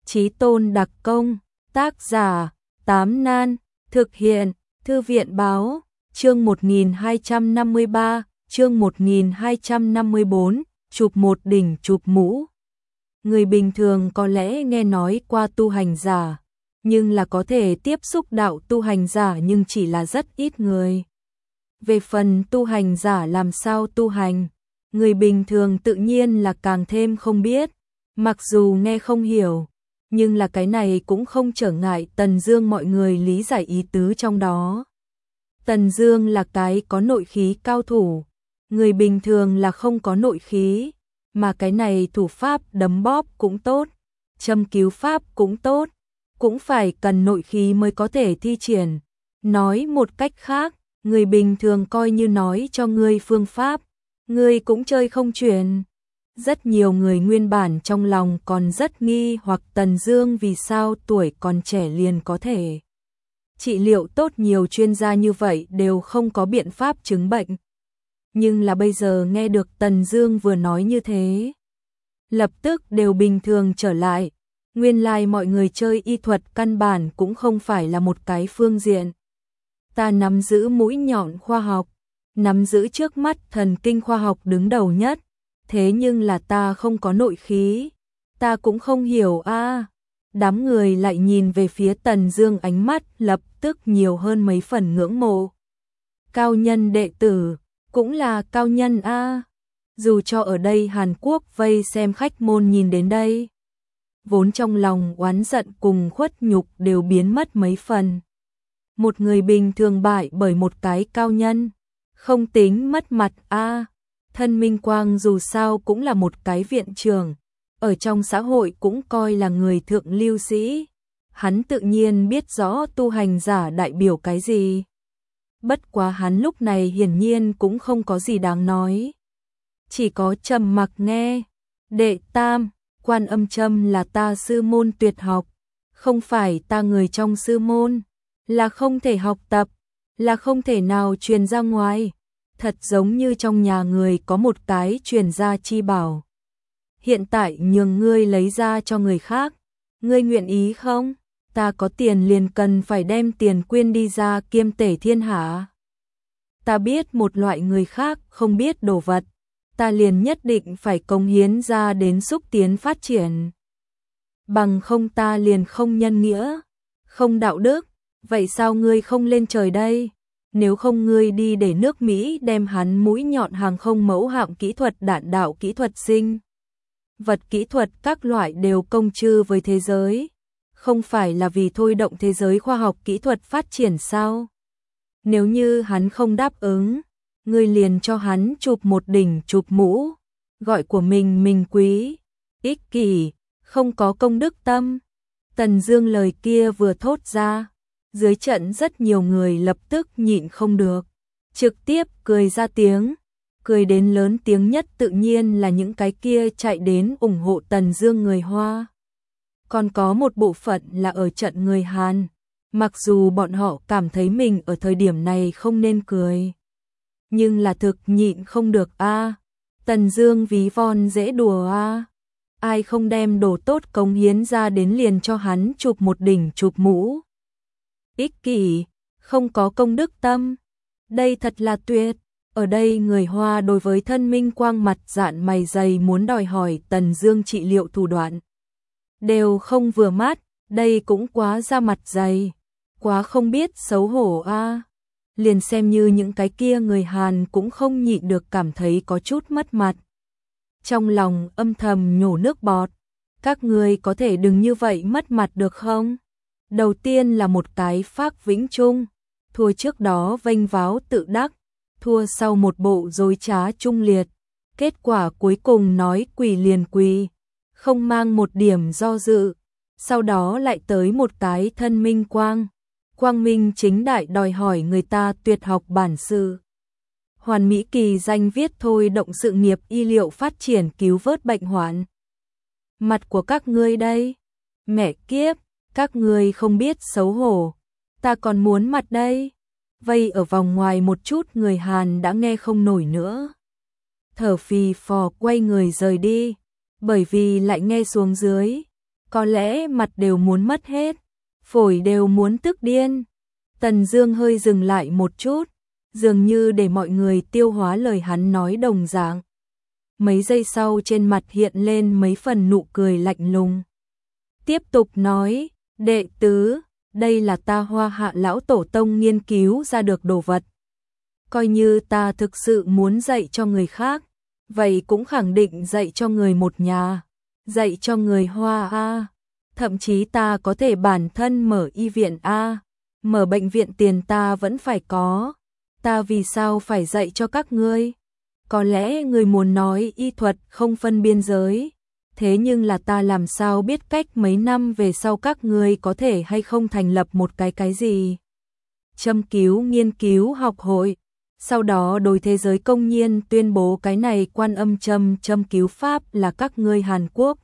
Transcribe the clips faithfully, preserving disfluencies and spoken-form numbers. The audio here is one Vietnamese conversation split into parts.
Chí Tôn đặc công, tác giả, Tám Nan, thực hiện, Thư viện báo, chương một nghìn hai trăm năm mươi ba, chương một nghìn hai trăm năm mươi bốn, chụp một đỉnh chụp mũ. Người bình thường có lẽ nghe nói qua tu hành giả, nhưng là có thể tiếp xúc đạo tu hành giả nhưng chỉ là rất ít người. Về phần tu hành giả làm sao tu hành, người bình thường tự nhiên là càng thêm không biết, mặc dù nghe không hiểu, nhưng là cái này cũng không trở ngại Tần Dương mọi người lý giải ý tứ trong đó. Tần Dương là cái có nội khí cao thủ, người bình thường là không có nội khí, mà cái này thủ pháp đấm bóp cũng tốt, châm cứu pháp cũng tốt, cũng phải cần nội khí mới có thể thi triển. Nói một cách khác, người bình thường coi như nói cho ngươi phương pháp, ngươi cũng chơi không truyền. Rất nhiều người nguyên bản trong lòng còn rất nghi hoặc Tần Dương vì sao tuổi còn trẻ liền có thể trị liệu tốt, nhiều chuyên gia như vậy đều không có biện pháp chứng bệnh. Nhưng là bây giờ nghe được Tần Dương vừa nói như thế, lập tức đều bình thường trở lại. Nguyên lai like mọi người chơi y thuật căn bản cũng không phải là một cái phương diện. Ta nắm giữ mũi nhọn khoa học, nắm giữ trước mắt thần kinh khoa học đứng đầu nhất, thế nhưng là ta không có nội khí, ta cũng không hiểu a. À. Đám người lại nhìn về phía Tần Dương, ánh mắt lập tức nhiều hơn mấy phần ngưỡng mộ. Cao nhân đệ tử, cũng là cao nhân a. À. Dù cho ở đây Hàn Quốc vây xem khách môn nhìn đến đây, vốn trong lòng oán giận cùng khuất nhục đều biến mất mấy phần. Một người bình thường bại bởi một cái cao nhân, không tính mất mặt a. À. Thân Minh Quang dù sao cũng là một cái viện trưởng, ở trong xã hội cũng coi là người thượng lưu sĩ, hắn tự nhiên biết rõ tu hành giả đại biểu cái gì. Bất quá hắn lúc này hiển nhiên cũng không có gì đáng nói, chỉ có trầm mặc nghe. Đệ tam, Quan Âm châm là ta sư môn tuyệt học, không phải ta người trong sư môn, là không thể học tập, là không thể nào truyền ra ngoài. Thật giống như trong nhà người có một cái truyền gia chi bảo, hiện tại nhường ngươi lấy ra cho người khác, ngươi nguyện ý không? Ta có tiền liền cần phải đem tiền quyên đi ra kiêm tể thiên hạ. Ta biết một loại người khác không biết đồ vật, ta liền nhất định phải cống hiến ra đến xúc tiến phát triển. Bằng không ta liền không nhân nghĩa, không đạo đức, vậy sao ngươi không lên trời đây? Nếu không ngươi đi để nước Mỹ đem hắn mũi nhọn hàng không mẫu hạm kỹ thuật, đạn đạo kỹ thuật, sinh vật kỹ thuật các loại đều công trư với thế giới, không phải là vì thôi động thế giới khoa học kỹ thuật phát triển sao? Nếu như hắn không đáp ứng, ngươi liền cho hắn chụp một đỉnh chụp mũ, gọi của mình mình quý, ích kỷ, không có công đức tâm. Tần Dương lời kia vừa thốt ra, dưới trận rất nhiều người lập tức nhịn không được, trực tiếp cười ra tiếng, cười đến lớn tiếng nhất tự nhiên là những cái kia chạy đến ủng hộ Tần Dương người Hoa. Còn có một bộ phận là ở trận người Hàn, mặc dù bọn họ cảm thấy mình ở thời điểm này không nên cười, nhưng là thực nhịn không được a. À. Tần Dương ví von dễ đùa a. À. Ai không đem đồ tốt cống hiến ra đến liền cho hắn chụp một đỉnh chụp mũ. Ích kỷ, không có công đức tâm. Đây thật là tuyệt. Ở đây người Hoa đối với Thân Minh Quang mặt dạn mày dày muốn đòi hỏi Tần Dương trị liệu thủ đoạn, đều không vừa mắt, đây cũng quá ra mặt dày, quá không biết xấu hổ a. À. Liền xem như những cái kia người Hàn cũng không nhịn được cảm thấy có chút mất mặt. Trong lòng âm thầm nhổ nước bọt, các ngươi có thể đừng như vậy mất mặt được không? Đầu tiên là một cái Phác Vĩnh Trung, thua trước đó vênh váo tự đắc, thua sau một bộ dối trá trung liệt, kết quả cuối cùng nói quỳ liền quỳ, không mang một điểm do dự, sau đó lại tới một cái Thân Minh Quang, quang minh chính đại đòi hỏi người ta tuyệt học bản sự. Hoàn mỹ kỳ danh viết thôi động sự nghiệp y liệu phát triển cứu vớt bệnh hoạn. Mặt của các ngươi đây, mẹ kiếp, các ngươi không biết xấu hổ, ta còn muốn mặt đây. Vây ở vòng ngoài một chút người Hàn đã nghe không nổi nữa, thở phì phò quay người rời đi, bởi vì lại nghe xuống dưới, có lẽ mặt đều muốn mất hết, phổi đều muốn tức điên. Tần Dương hơi dừng lại một chút, dường như để mọi người tiêu hóa lời hắn nói đồng dạng. Mấy giây sau trên mặt hiện lên mấy phần nụ cười lạnh lùng. Tiếp tục nói, đệ tứ, đây là ta Hoa Hạ lão tổ tông nghiên cứu ra được đồ vật. Coi như ta thực sự muốn dạy cho người khác, vậy cũng khẳng định dạy cho người một nhà, dạy cho người Hoa A. Thậm chí ta có thể bản thân mở y viện A, mở bệnh viện tiền ta vẫn phải có. Ta vì sao phải dạy cho các ngươi? Có lẽ người muốn nói y thuật không phân biên giới, thế nhưng là ta làm sao biết cách mấy năm về sau các ngươi có thể hay không thành lập một cái cái gì? Châm cứu nghiên cứu học hội, sau đó đối thế giới công nhiên tuyên bố cái này Quan Âm châm châm cứu pháp là các ngươi Hàn Quốc.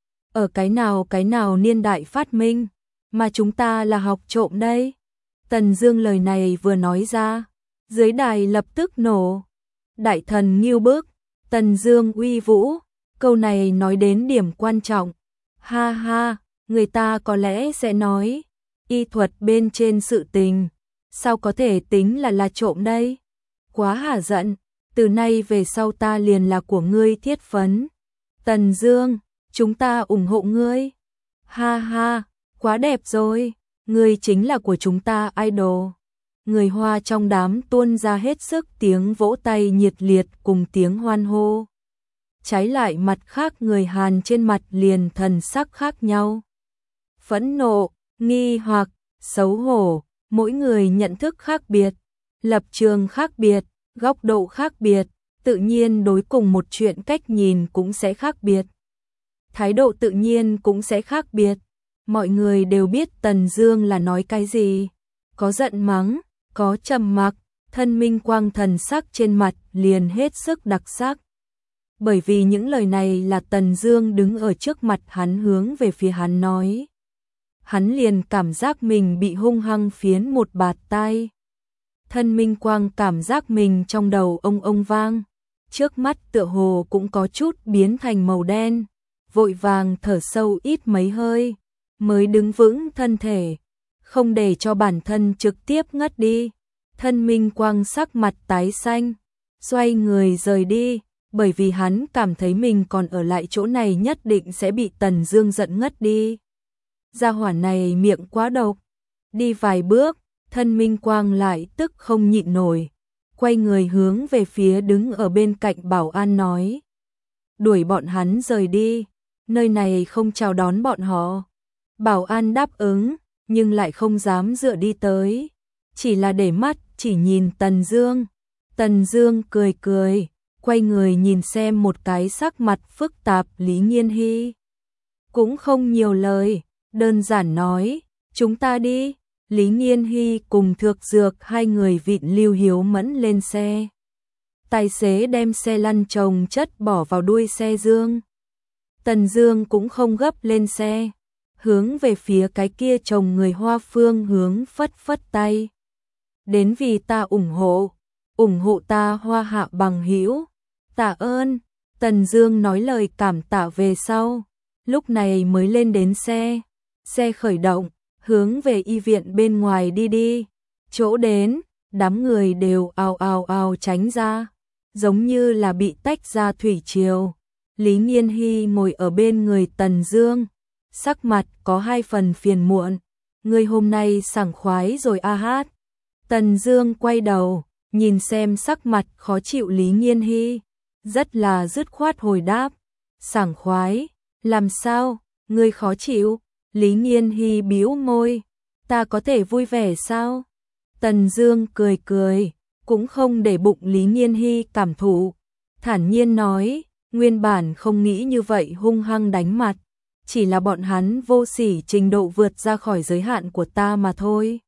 Ở cái nào cái nào niên đại phát minh, mà chúng ta là học trộm đây? Tần Dương lời này vừa nói ra, dưới đài lập tức nổ. Đại thần nghiêu bức, Tần Dương uy vũ, câu này nói đến điểm quan trọng. Ha ha, người ta có lẽ sẽ nói, y thuật bên trên sự tình, sao có thể tính là là trộm đây? Quá hả giận, từ nay về sau ta liền là của ngươi thiết phấn. Tần Dương, chúng ta ủng hộ ngươi. Ha ha, quá đẹp rồi, ngươi chính là của chúng ta idol. Người Hoa trong đám tuôn ra hết sức tiếng vỗ tay nhiệt liệt cùng tiếng hoan hô. Trái lại mặt khác người Hàn trên mặt liền thần sắc khác nhau. Phẫn nộ, nghi hoặc, xấu hổ, mỗi người nhận thức khác biệt, lập trường khác biệt, góc độ khác biệt, tự nhiên đối cùng một chuyện cách nhìn cũng sẽ khác biệt. Thái độ tự nhiên cũng sẽ khác biệt. Mọi người đều biết Tần Dương là nói cái gì, có giận mắng, có trầm mặc, thân minh quang thần sắc trên mặt liền hết sức đặc sắc. Bởi vì những lời này là Tần Dương đứng ở trước mặt hắn hướng về phía hắn nói. Hắn liền cảm giác mình bị hung hăng phiến một bạt tai. Thân minh quang cảm giác mình trong đầu ông ông vang, trước mắt tựa hồ cũng có chút biến thành màu đen, vội vàng thở sâu ít mấy hơi, mới đứng vững thân thể, không để cho bản thân trực tiếp ngất đi. Thân minh quang sắc mặt tái xanh, xoay người rời đi, bởi vì hắn cảm thấy mình còn ở lại chỗ này nhất định sẽ bị Tần Dương giận ngất đi. Gia hỏa này miệng quá độc. Đi vài bước, thân minh quang lại tức không nhịn nổi, quay người hướng về phía đứng ở bên cạnh bảo an nói. Đuổi bọn hắn rời đi, nơi này không chào đón bọn họ. Bảo an đáp ứng, nhưng lại không dám dựa đi tới, chỉ là để mắt chỉ nhìn Tần Dương. Tần Dương cười cười, quay người nhìn xem một cái sắc mặt phức tạp Lý Nghiên Hy. Cũng không nhiều lời, đơn giản nói, chúng ta đi. Lý Nghiên Hy cùng Thược Dược hai người vịn Lưu Hiếu Mẫn lên xe. Tài xế đem xe lăn chồng chất bỏ vào đuôi xe Dương. Tần Dương cũng không gấp lên xe, hướng về phía cái kia chồng người Hoa phương hướng phất phất tay. Đến vì ta ủng hộ, ủng hộ ta Hoa Hạ bằng hữu. Tạ ơn. Tần Dương nói lời cảm tạ về sau, lúc này mới lên đến xe. Xe khởi động, hướng về y viện bên ngoài đi đi. Chỗ đến, đám người đều ào ào ào tránh ra, giống như là bị tách ra thủy triều. Lý Nghiên Hy ngồi ở bên người Tần Dương, sắc mặt có hai phần phiền muộn. Người hôm nay sảng khoái rồi a hát. Tần Dương quay đầu, nhìn xem sắc mặt khó chịu Lý Nghiên Hy, rất là dứt khoát hồi đáp. Sảng khoái, làm sao, ngươi khó chịu? Lý Nghiên Hy bĩu môi, ta có thể vui vẻ sao? Tần Dương cười cười, cũng không để bụng Lý Nghiên Hy cảm thụ, thản nhiên nói, nguyên bản không nghĩ như vậy hung hăng đánh mặt, chỉ là bọn hắn vô sỉ trình độ vượt ra khỏi giới hạn của ta mà thôi.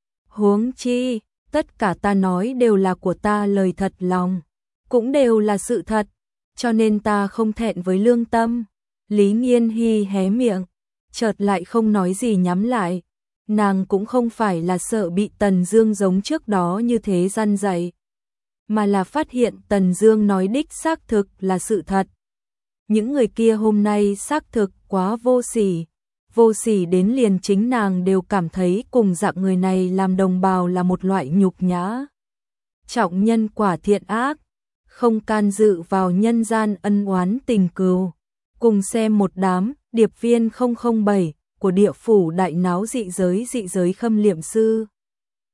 Huống chi, tất cả ta nói đều là của ta lời thật lòng, cũng đều là sự thật, cho nên ta không thẹn với lương tâm. Lý Nghiên Hy hé miệng, chợt lại không nói gì nhắm lại. Nàng cũng không phải là sợ bị Tần Dương giống trước đó như thế răn dạy, mà là phát hiện Tần Dương nói đích xác thực là sự thật. Những người kia hôm nay xác thực quá vô sỉ, vô sỉ đến liền chính nàng đều cảm thấy cùng dạng người này làm đồng bào là một loại nhục nhã. Trọng nhân quả thiện ác, không can dự vào nhân gian ân oán tình cừu. Cùng xem một đám điệp viên không không bảy của địa phủ đại náo dị giới dị giới khâm liệm sư.